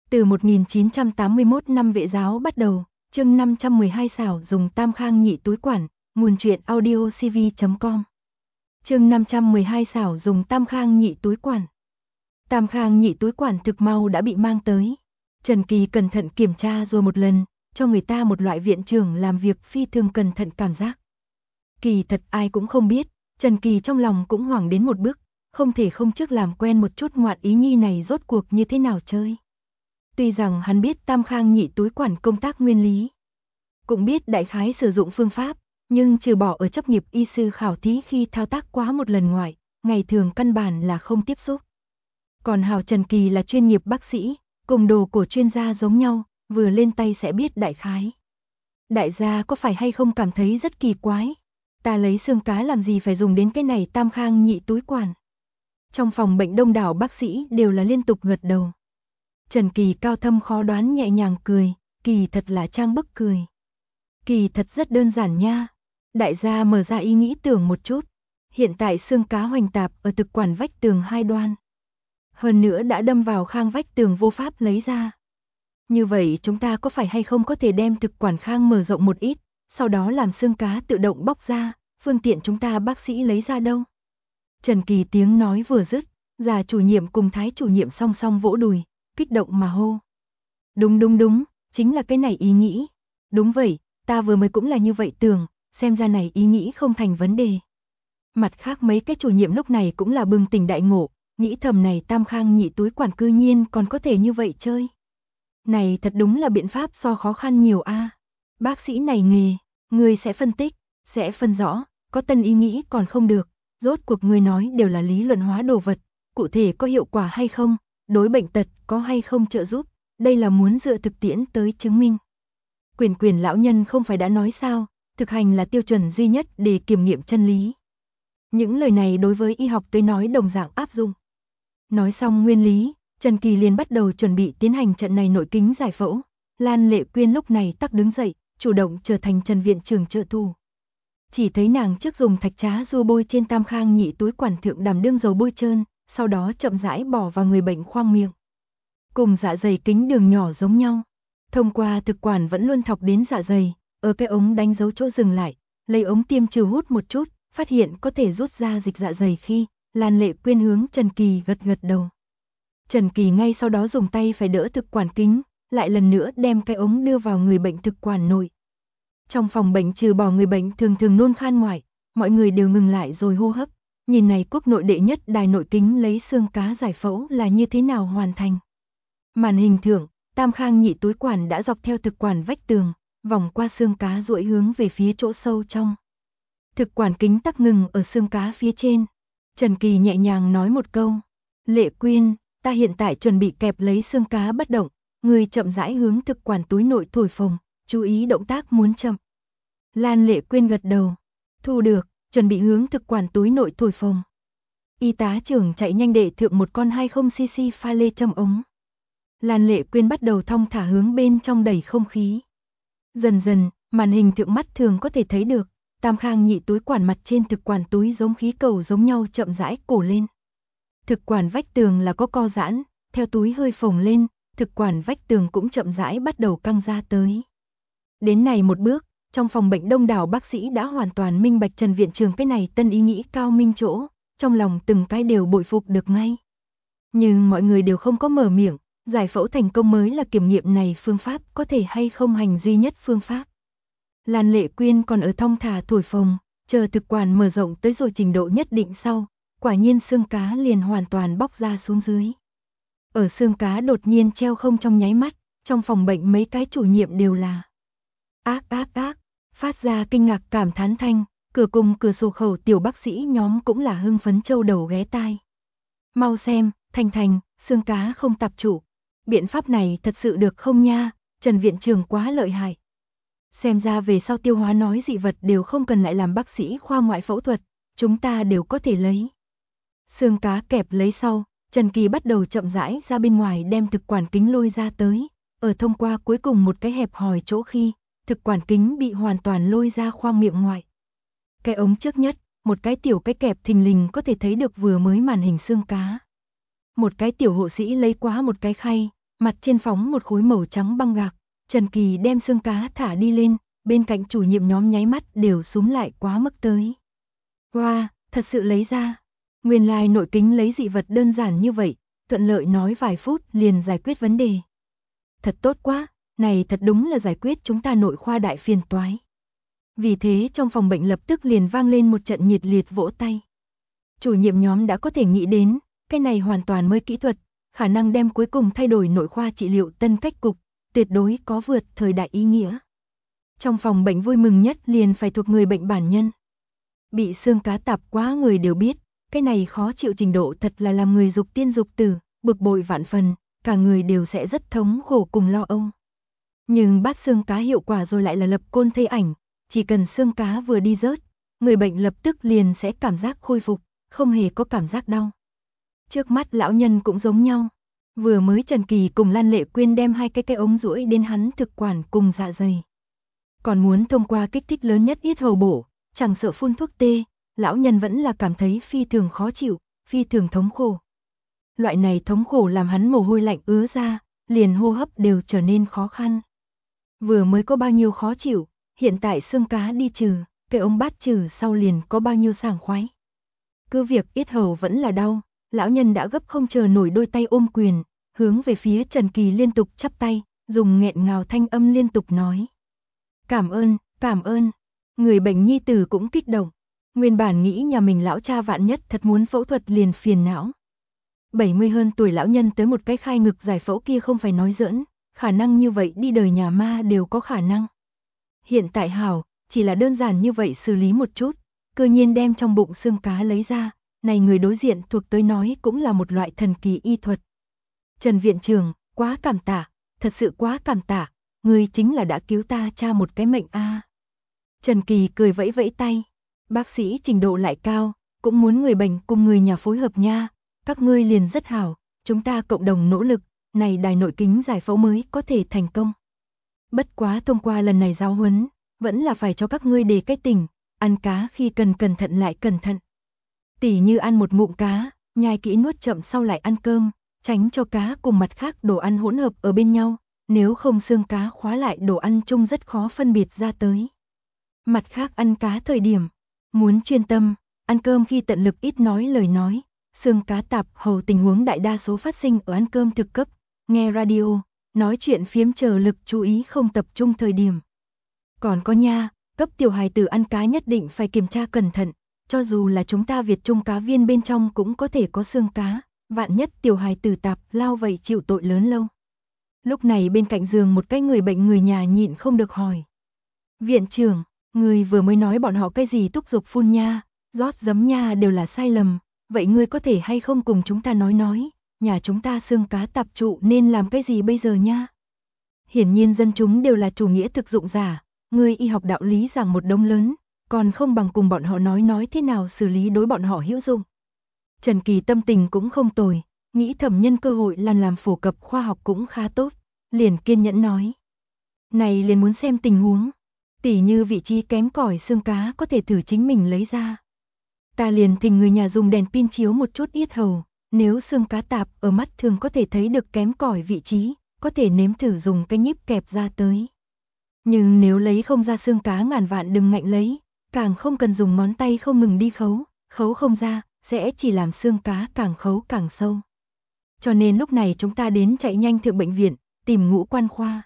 Từ 1981 năm vệ giáo bắt đầu, chương 512 xảo dùng tam khang nhị túi quản, nguồn truyện audiocv.com. Chương 512 xảo dùng tam khang nhị túi quản. Tam khang nhị túi quản thực mau đã bị mang tới. Trần Kỳ cẩn thận kiểm tra rồi một lần, cho người ta một loại viện trưởng làm việc phi thường cẩn thận cảm giác. Kỳ thật ai cũng không biết, Trần Kỳ trong lòng cũng hoảng đến một bước, không thể không trước làm quen một chút ngoạn ý nhi này rốt cuộc như thế nào chơi. Tuy rằng hắn biết tam khang nhị túi quản công tác nguyên lý, cũng biết đại khái sử dụng phương pháp, nhưng trừ bỏ ở chấp nghiệp y sư khảo thí khi thao tác quá một lần ngoài, ngày thường căn bản là không tiếp xúc. Còn hào Trần Kỳ là chuyên nghiệp bác sĩ, cùng đồ của chuyên gia giống nhau, vừa lên tay sẽ biết đại khái. Đại gia có phải hay không cảm thấy rất kỳ quái? Ta lấy xương cá làm gì phải dùng đến cái này tam khang nhị túi quản? Trong phòng bệnh đông đảo bác sĩ đều là liên tục gật đầu. Trần Kỳ cao thâm khó đoán nhẹ nhàng cười, kỳ thật là trang bức cười. Kỳ thật rất đơn giản nha. Đại gia mở ra ý nghĩ tưởng một chút. Hiện tại xương cá hoành tạp ở thực quản vách tường hai đoan. Hơn nữa đã đâm vào khang vách tường vô pháp lấy ra. Như vậy chúng ta có phải hay không có thể đem thực quản khang mở rộng một ít, sau đó làm xương cá tự động bóc ra, phương tiện chúng ta bác sĩ lấy ra đâu? Trần Kỳ tiếng nói vừa dứt, già chủ nhiệm cùng thái chủ nhiệm song song vỗ đùi, kích động mà hô. Đúng, chính là cái này ý nghĩ. Đúng vậy, ta vừa mới cũng là như vậy tưởng, xem ra này ý nghĩ không thành vấn đề. Mặt khác mấy cái chủ nhiệm lúc này cũng là bừng tỉnh đại ngộ, nghĩ thầm này tam khang nhị túi quản cư nhiên còn có thể như vậy chơi. Này thật đúng là biện pháp so khó khăn nhiều a. Bác sĩ này nghề, người sẽ phân tích, sẽ phân rõ, có tân ý nghĩ còn không được, rốt cuộc người nói đều là lý luận hóa đồ vật, cụ thể có hiệu quả hay không, đối bệnh tật có hay không trợ giúp, đây là muốn dựa thực tiễn tới chứng minh. Quyền lão nhân không phải đã nói sao, thực hành là tiêu chuẩn duy nhất để kiểm nghiệm chân lý. Những lời này đối với y học tới nói đồng dạng áp dụng. Nói xong nguyên lý, Trần Kỳ liền bắt đầu chuẩn bị tiến hành trận này nội kính giải phẫu. Lan Lệ Quyên lúc này tắc đứng dậy, chủ động trở thành Trần viện trưởng trợ thủ. Chỉ thấy nàng trước dùng thạch trá rua bôi trên tam khang nhị túi quản thượng đảm đương dầu bôi trơn, sau đó chậm rãi bỏ vào người bệnh khoang miệng. Cùng dạ dày kính đường nhỏ giống nhau. Thông qua thực quản vẫn luôn thọc đến dạ dày, ở cái ống đánh dấu chỗ dừng lại, lấy ống tiêm trừ hút một chút, phát hiện có thể rút ra dịch dạ dày khi, Lan Lệ Quyên hướng Trần Kỳ gật đầu. Trần Kỳ ngay sau đó dùng tay phải đỡ thực quản kính, lại lần nữa đem cái ống đưa vào người bệnh thực quản nội. Trong phòng bệnh trừ bỏ người bệnh thường nôn khan ngoại, mọi người đều ngừng lại rồi hô hấp, nhìn này quốc nội đệ nhất đài nội kính lấy xương cá giải phẫu là như thế nào hoàn thành. Màn hình thượng, tam khang nhị túi quản đã dọc theo thực quản vách tường, vòng qua xương cá duỗi hướng về phía chỗ sâu trong. Thực quản kính tắc ngừng ở xương cá phía trên. Trần Kỳ nhẹ nhàng nói một câu, Lệ Quyên, ta hiện tại chuẩn bị kẹp lấy xương cá bất động, người chậm rãi hướng thực quản túi nội thổi phồng, chú ý động tác muốn chậm. Lan Lệ Quyên gật đầu, thu được, chuẩn bị hướng thực quản túi nội thổi phồng. Y tá trưởng chạy nhanh để thượng một con 20cc pha lê châm ống. Lan Lệ Quyên bắt đầu thong thả hướng bên trong đẩy không khí. Dần dần, màn hình thượng mắt thường có thể thấy được, tam khang nhị túi quản mặt trên thực quản túi giống khí cầu giống nhau chậm rãi cổ lên. Thực quản vách tường là có co giãn, theo túi hơi phồng lên, thực quản vách tường cũng chậm rãi bắt đầu căng ra tới. Đến này một bước, trong phòng bệnh đông đảo bác sĩ đã hoàn toàn minh bạch Trần viện trưởng cái này tân ý nghĩ cao minh chỗ, trong lòng từng cái đều bội phục được ngay. Nhưng mọi người đều không có mở miệng, giải phẫu thành công mới là kiểm nghiệm này phương pháp có thể hay không hành duy nhất phương pháp. Lan Lệ Quyên còn ở thong thả thổi phồng, chờ thực quản mở rộng tới rồi trình độ nhất định sau, quả nhiên xương cá liền hoàn toàn bóc ra xuống dưới. Ở xương cá đột nhiên treo không trong nháy mắt, trong phòng bệnh mấy cái chủ nhiệm đều là ác, phát ra kinh ngạc cảm thán thanh, cửa cùng cửa sổ khẩu tiểu bác sĩ nhóm cũng là hưng phấn châu đầu ghé tai. Mau xem, Thành, xương cá không tạp trụ. Biện pháp này thật sự được không nha, Trần viện trưởng quá lợi hại. Xem ra về sau tiêu hóa nói dị vật đều không cần lại làm bác sĩ khoa ngoại phẫu thuật, chúng ta đều có thể lấy. Xương cá kẹp lấy sau, Trần Kỳ bắt đầu chậm rãi ra bên ngoài đem thực quản kính lôi ra tới, ở thông qua cuối cùng một cái hẹp hòi chỗ khi, thực quản kính bị hoàn toàn lôi ra khoang miệng ngoài. Cái ống trước nhất, một cái tiểu cái kẹp thình lình có thể thấy được vừa mới màn hình xương cá. Một cái tiểu hộ sĩ lấy quá một cái khay, mặt trên phóng một khối màu trắng băng gạc. Trần Kỳ đem xương cá thả đi lên, bên cạnh chủ nhiệm nhóm nháy mắt đều súm lại quá mức tới. Wow, thật sự lấy ra. Nguyên lai nội kính lấy dị vật đơn giản như vậy, thuận lợi nói vài phút liền giải quyết vấn đề. Thật tốt quá, này thật đúng là giải quyết chúng ta nội khoa đại phiền toái. Vì thế trong phòng bệnh lập tức liền vang lên một trận nhiệt liệt vỗ tay. Chủ nhiệm nhóm đã có thể nghĩ đến, cái này hoàn toàn mới kỹ thuật, khả năng đem cuối cùng thay đổi nội khoa trị liệu tân cách cục, tuyệt đối có vượt thời đại ý nghĩa. Trong phòng bệnh vui mừng nhất liền phải thuộc người bệnh bản nhân. Bị xương cá tạp quá người đều biết, cái này khó chịu trình độ thật là làm người dục tiên dục tử, bực bội vạn phần, cả người đều sẽ rất thống khổ cùng lo âu. Nhưng bát xương cá hiệu quả rồi lại là lập côn thây ảnh, chỉ cần xương cá vừa đi rớt, người bệnh lập tức liền sẽ cảm giác khôi phục, không hề có cảm giác đau. Trước mắt lão nhân cũng giống nhau, vừa mới Trần Kỳ cùng Lan Lệ Quyên đem hai cái ống duỗi đến hắn thực quản cùng dạ dày. Còn muốn thông qua kích thích lớn nhất yết hầu bổ, chẳng sợ phun thuốc tê, lão nhân vẫn là cảm thấy phi thường khó chịu, phi thường thống khổ. Loại này thống khổ làm hắn mồ hôi lạnh ứa ra, liền hô hấp đều trở nên khó khăn. Vừa mới có bao nhiêu khó chịu, hiện tại xương cá đi trừ, cái ống bát trừ sau liền có bao nhiêu sảng khoái. Cứ việc yết hầu vẫn là đau, lão nhân đã gấp không chờ nổi đôi tay ôm quyền, hướng về phía Trần Kỳ liên tục chắp tay, dùng nghẹn ngào thanh âm liên tục nói. Cảm ơn, cảm ơn. Người bệnh nhi tử cũng kích động. Nguyên bản nghĩ nhà mình lão cha vạn nhất thật muốn phẫu thuật liền phiền não. 70 hơn tuổi lão nhân tới một cái khai ngực giải phẫu kia không phải nói giỡn, khả năng như vậy đi đời nhà ma đều có khả năng. Hiện tại hảo, chỉ là đơn giản như vậy xử lý một chút, cơ nhiên đem trong bụng xương cá lấy ra, này người đối diện thuộc tới nói cũng là một loại thần kỳ y thuật. Trần viện trưởng, quá cảm tạ, thật sự quá cảm tạ, người chính là đã cứu ta cha một cái mệnh a. Trần Kỳ cười vẫy vẫy tay, bác sĩ trình độ lại cao, cũng muốn người bệnh cùng người nhà phối hợp nha, các ngươi liền rất hảo, chúng ta cộng đồng nỗ lực, này đài nội kính giải phẫu mới có thể thành công. Bất quá thông qua lần này giáo huấn, vẫn là phải cho các ngươi đề cái tỉnh, ăn cá khi cần cẩn thận lại cẩn thận. Tỉ như ăn một ngụm cá, nhai kỹ nuốt chậm sau lại ăn cơm, tránh cho cá cùng mặt khác đồ ăn hỗn hợp ở bên nhau, nếu không xương cá khóa lại đồ ăn chung rất khó phân biệt ra tới. Mặt khác ăn cá thời điểm, muốn chuyên tâm, ăn cơm khi tận lực ít nói lời nói, xương cá tạp hầu tình huống đại đa số phát sinh ở ăn cơm thực cấp, nghe radio, nói chuyện phiếm chờ lực chú ý không tập trung thời điểm. Còn có nha, cấp tiểu hài tử ăn cá nhất định phải kiểm tra cẩn thận, cho dù là chúng ta Việt Trung cá viên bên trong cũng có thể có xương cá, vạn nhất tiểu hài tử tạp lao vậy chịu tội lớn lâu. Lúc này bên cạnh giường một cái người bệnh người nhà nhịn không được hỏi. Viện trưởng, người vừa mới nói bọn họ cái gì thúc giục phun nha, rót giấm nha đều là sai lầm, vậy ngươi có thể hay không cùng chúng ta nói, nhà chúng ta xương cá tạp trụ nên làm cái gì bây giờ nha? Hiển nhiên dân chúng đều là chủ nghĩa thực dụng giả, ngươi y học đạo lý giảng một đống lớn, còn không bằng cùng bọn họ nói thế nào xử lý đối bọn họ hữu dụng. Trần Kỳ tâm tình cũng không tồi, nghĩ thẩm nhân cơ hội làm phổ cập khoa học cũng khá tốt, liền kiên nhẫn nói. Này liền muốn xem tình huống, tỉ như vị trí kém cỏi xương cá có thể thử chính mình lấy ra. Ta liền thỉnh người nhà dùng đèn pin chiếu một chút yết hầu, nếu xương cá tạp ở mắt thường có thể thấy được kém cỏi vị trí, có thể nếm thử dùng cái nhíp kẹp ra tới. Nhưng nếu lấy không ra xương cá ngàn vạn đừng ngạnh lấy, càng không cần dùng ngón tay không ngừng đi khấu không ra, sẽ chỉ làm xương cá càng khấu càng sâu. Cho nên lúc này chúng ta đến chạy nhanh thượng bệnh viện, tìm Ngũ Quan khoa.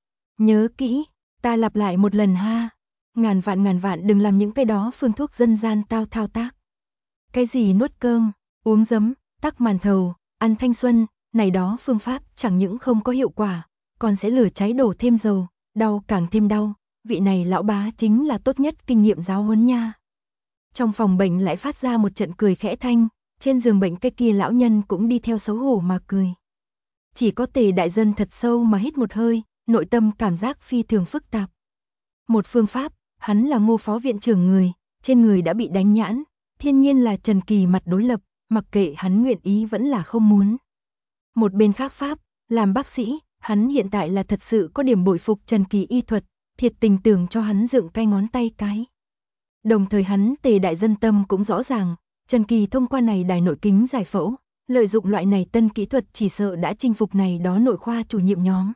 Nhớ kỹ, ta lặp lại một lần ha, ngàn vạn đừng làm những cái đó phương thuốc dân gian thao tác. Cái gì nuốt cơm, uống giấm, tắc màn thầu, ăn thanh xuân, này đó phương pháp chẳng những không có hiệu quả, còn sẽ lửa cháy đổ thêm dầu, đau càng thêm đau, vị này lão bá chính là tốt nhất kinh nghiệm giáo huấn nha. Trong phòng bệnh lại phát ra một trận cười khẽ thanh, trên giường bệnh cái kia lão nhân cũng đi theo xấu hổ mà cười. Chỉ có Tề đại dân thật sâu mà hít một hơi, nội tâm cảm giác phi thường phức tạp. Một phương pháp, hắn là Ngô phó viện trưởng người, trên người đã bị đánh nhãn, thiên nhiên là Trần Kỳ mặt đối lập, mặc kệ hắn nguyện ý vẫn là không muốn. Một bên khác pháp, làm bác sĩ, hắn hiện tại là thật sự có điểm bội phục Trần Kỳ y thuật, thiệt tình tưởng cho hắn dựng cái ngón tay cái. Đồng thời hắn Tề đại dân tâm cũng rõ ràng, Trần Kỳ thông qua này đài nội kính giải phẫu, Lợi dụng loại này tân kỹ thuật chỉ sợ đã chinh phục này đó nội khoa chủ nhiệm nhóm.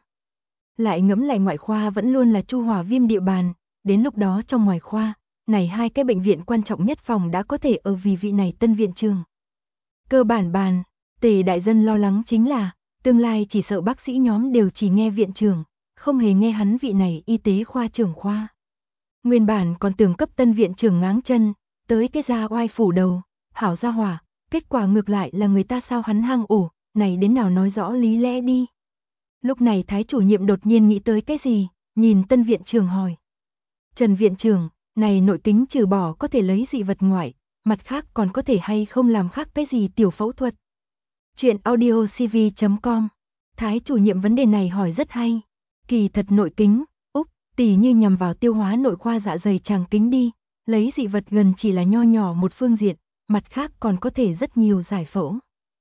Lại ngẫm lại ngoại khoa vẫn luôn là Chu Hòa Viêm địa bàn, đến lúc đó trong ngoài khoa, này hai cái bệnh viện quan trọng nhất phòng đã có thể ở vì vị này tân viện trưởng. Cơ bản bàn, Tề đại dân lo lắng chính là, tương lai chỉ sợ bác sĩ nhóm đều chỉ nghe viện trưởng, không hề nghe hắn vị này y tế khoa trưởng khoa. Nguyên bản còn tưởng cấp tân viện trưởng ngáng chân, tới cái ra oai phủ đầu, hảo ra hỏa, kết quả ngược lại là người ta sao hắn hang ổ, này đến nào nói rõ lý lẽ đi. Lúc này Thái chủ nhiệm đột nhiên nghĩ tới cái gì, nhìn tân viện trưởng hỏi. Trần viện trưởng, này nội kính trừ bỏ có thể lấy dị vật ngoại, mặt khác còn có thể hay không làm khác cái gì tiểu phẫu thuật. Chuyện audiocv.com. Thái chủ nhiệm vấn đề này hỏi rất hay. Kỳ thật nội kính, tỉ như nhằm vào tiêu hóa nội khoa dạ dày tràng kính đi, lấy dị vật gần chỉ là nho nhỏ một phương diện, mặt khác còn có thể rất nhiều giải phẫu.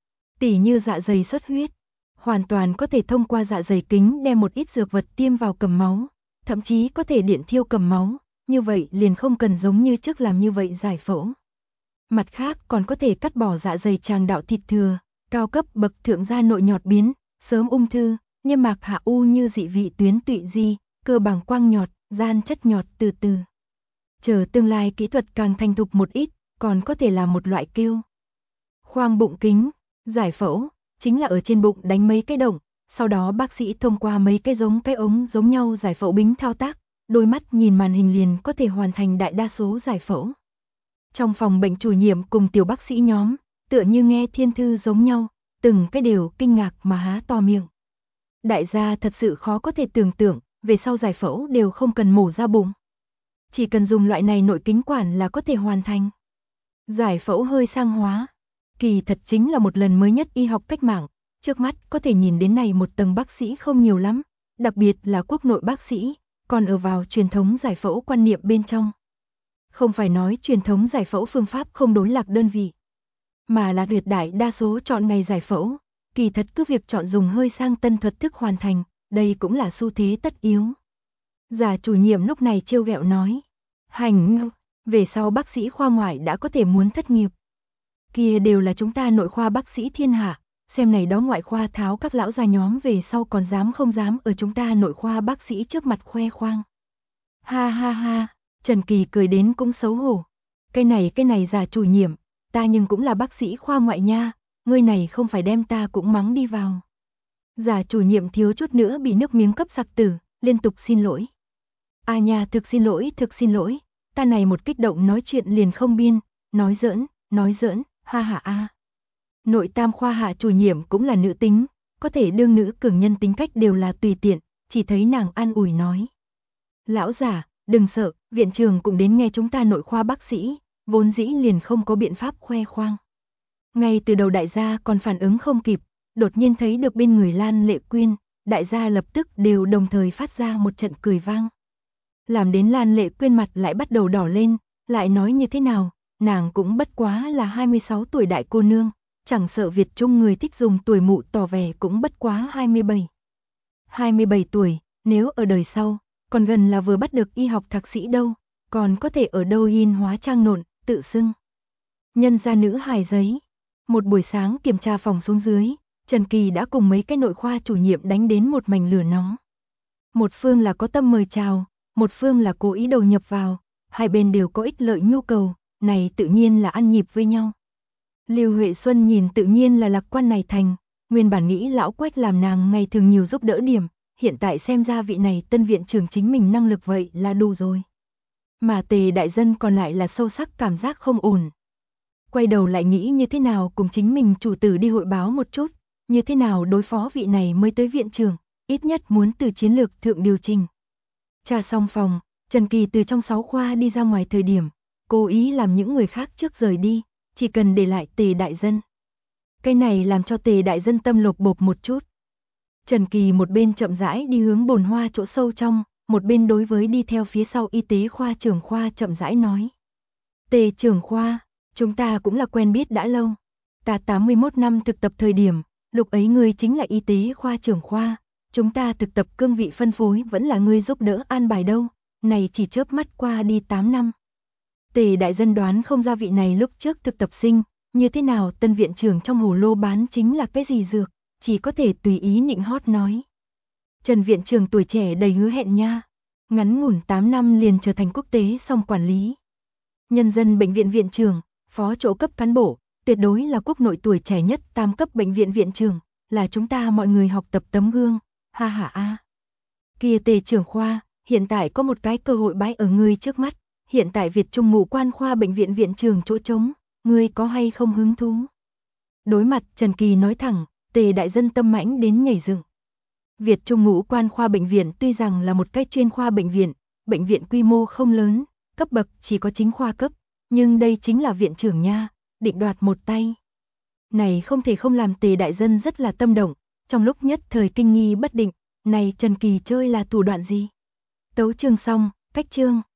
Tỉ như dạ dày xuất huyết, hoàn toàn có thể thông qua dạ dày kính đem một ít dược vật tiêm vào cầm máu, thậm chí có thể điện thiêu cầm máu, như vậy liền không cần giống như trước làm như vậy giải phẫu. Mặt khác còn có thể cắt bỏ dạ dày tràng đạo thịt thừa, cao cấp bậc thượng gia nội nhọt biến, sớm ung thư, niêm mạc hạ u như dị vị tuyến tụy di, cơ bàng quang nhọt, gian chất nhọt từ từ. Chờ tương lai kỹ thuật càng thành thục một ít, còn có thể là một loại kêu khoang bụng kính, giải phẫu, chính là ở trên bụng đánh mấy cái động, sau đó bác sĩ thông qua mấy cái giống cái ống giống nhau giải phẫu bính thao tác, đôi mắt nhìn màn hình liền có thể hoàn thành đại đa số giải phẫu. Trong phòng bệnh chủ nhiệm cùng tiểu bác sĩ nhóm, tựa như nghe thiên thư giống nhau, từng cái đều kinh ngạc mà há to miệng. Đại gia thật sự khó có thể tưởng tượng, về sau giải phẫu đều không cần mổ ra bụng. Chỉ cần dùng loại này nội kính quản là có thể hoàn thành. Giải phẫu hơi sang hóa, kỳ thật chính là một lần mới nhất y học cách mạng, trước mắt có thể nhìn đến này một tầng bác sĩ không nhiều lắm, đặc biệt là quốc nội bác sĩ, còn ở vào truyền thống giải phẫu quan niệm bên trong. Không phải nói truyền thống giải phẫu phương pháp không đối lạc đơn vị, mà là tuyệt đại đa số chọn ngày giải phẫu, kỳ thật cứ việc chọn dùng hơi sang tân thuật thức hoàn thành, đây cũng là xu thế tất yếu. Giả chủ nhiệm lúc này trêu ghẹo nói, hành, về sau bác sĩ khoa ngoại đã có thể muốn thất nghiệp. Kia đều là chúng ta nội khoa bác sĩ thiên hạ, xem này đó ngoại khoa tháo các lão già nhóm về sau còn dám không dám ở chúng ta nội khoa bác sĩ trước mặt khoe khoang. Ha ha ha, Trần Kỳ cười đến cũng xấu hổ. Cái này giả chủ nhiệm, ta nhưng cũng là bác sĩ khoa ngoại nha, ngươi này không phải đem ta cũng mắng đi vào. Giả chủ nhiệm thiếu chút nữa bị nước miếng cấp sặc tử, liên tục xin lỗi. À nha, thực xin lỗi, ta này một kích động nói chuyện liền không biên, nói giỡn, ha ha a. Nội tam khoa hạ chủ nhiệm cũng là nữ tính, có thể đương nữ cường nhân tính cách đều là tùy tiện, chỉ thấy nàng an ủi nói. Lão giả, đừng sợ, viện trưởng cũng đến nghe chúng ta nội khoa bác sĩ, vốn dĩ liền không có biện pháp khoe khoang. Ngay từ đầu đại gia còn phản ứng không kịp, đột nhiên thấy được bên người Lan Lệ Quyên, đại gia lập tức đều đồng thời phát ra một trận cười vang. Làm đến Lan Lệ Quyên mặt lại bắt đầu đỏ lên, lại nói như thế nào, nàng cũng bất quá là 26 tuổi đại cô nương, chẳng sợ Việt Trung người thích dùng tuổi mụ tỏ vẻ cũng bất quá 27. 27 tuổi, nếu ở đời sau, còn gần là vừa bắt được y học thạc sĩ đâu, còn có thể ở đâu in hóa trang nộn, tự xưng. Nhân gia nữ hài giấy. Một buổi sáng kiểm tra phòng xuống dưới, Trần Kỳ đã cùng mấy cái nội khoa chủ nhiệm đánh đến một mảnh lửa nóng. Một phương là có tâm mời chào, một phương là cố ý đầu nhập vào, hai bên đều có ích lợi nhu cầu, này tự nhiên là ăn nhịp với nhau. Lưu Huệ Xuân nhìn tự nhiên là lạc quan này thành, nguyên bản nghĩ lão Quách làm nàng ngày thường nhiều giúp đỡ điểm, hiện tại xem ra vị này tân viện trưởng chính mình năng lực vậy là đủ rồi. Mà Tề đại dân còn lại là sâu sắc cảm giác không ổn. Quay đầu lại nghĩ như thế nào cùng chính mình chủ tử đi hội báo một chút, như thế nào đối phó vị này mới tới viện trưởng, ít nhất muốn từ chiến lược thượng điều chỉnh. Tra xong phòng, Trần Kỳ từ trong 6 khoa đi ra ngoài thời điểm, cố ý làm những người khác trước rời đi, chỉ cần để lại Tề đại dân. Cái này làm cho Tề đại dân tâm lột bột một chút. Trần Kỳ một bên chậm rãi đi hướng bồn hoa chỗ sâu trong, một bên đối với đi theo phía sau y tế khoa trưởng khoa chậm rãi nói. Tề trưởng khoa, chúng ta cũng là quen biết đã lâu. Ta 81 năm thực tập thời điểm, lúc ấy ngươi chính là y tế khoa trưởng khoa, chúng ta thực tập cương vị phân phối vẫn là ngươi giúp đỡ an bài đâu, này chỉ chớp mắt qua đi 8 năm. Tề đại dân đoán không ra vị này lúc trước thực tập sinh, như thế nào tân viện trưởng trong hồ lô bán chính là cái gì dược, chỉ có thể tùy ý nịnh hót nói. Trần viện trưởng tuổi trẻ đầy hứa hẹn nha, ngắn ngủn 8 năm liền trở thành quốc tế song quản lý. Nhân dân bệnh viện viện trưởng, phó chỗ cấp cán bộ, tuyệt đối là quốc nội tuổi trẻ nhất tam cấp bệnh viện viện trưởng, là chúng ta mọi người học tập tấm gương, ha ha a. Kia Tề trưởng khoa, hiện tại có một cái cơ hội bãi ở ngươi trước mắt, hiện tại Việt Trung Ngũ Quan khoa bệnh viện viện trưởng chỗ trống, ngươi có hay không hứng thú? Đối mặt Trần Kỳ nói thẳng, Tề đại dân tâm mãnh đến nhảy dựng. Việt Trung Ngũ Quan khoa bệnh viện tuy rằng là một cái chuyên khoa bệnh viện quy mô không lớn, cấp bậc chỉ có chính khoa cấp, nhưng đây chính là viện trưởng nha, định đoạt một tay. Này không thể không làm Tề đại dân rất là tâm động, trong lúc nhất thời kinh nghi bất định, này Trần Kỳ chơi là thủ đoạn gì? Tấu chương xong, cách chương.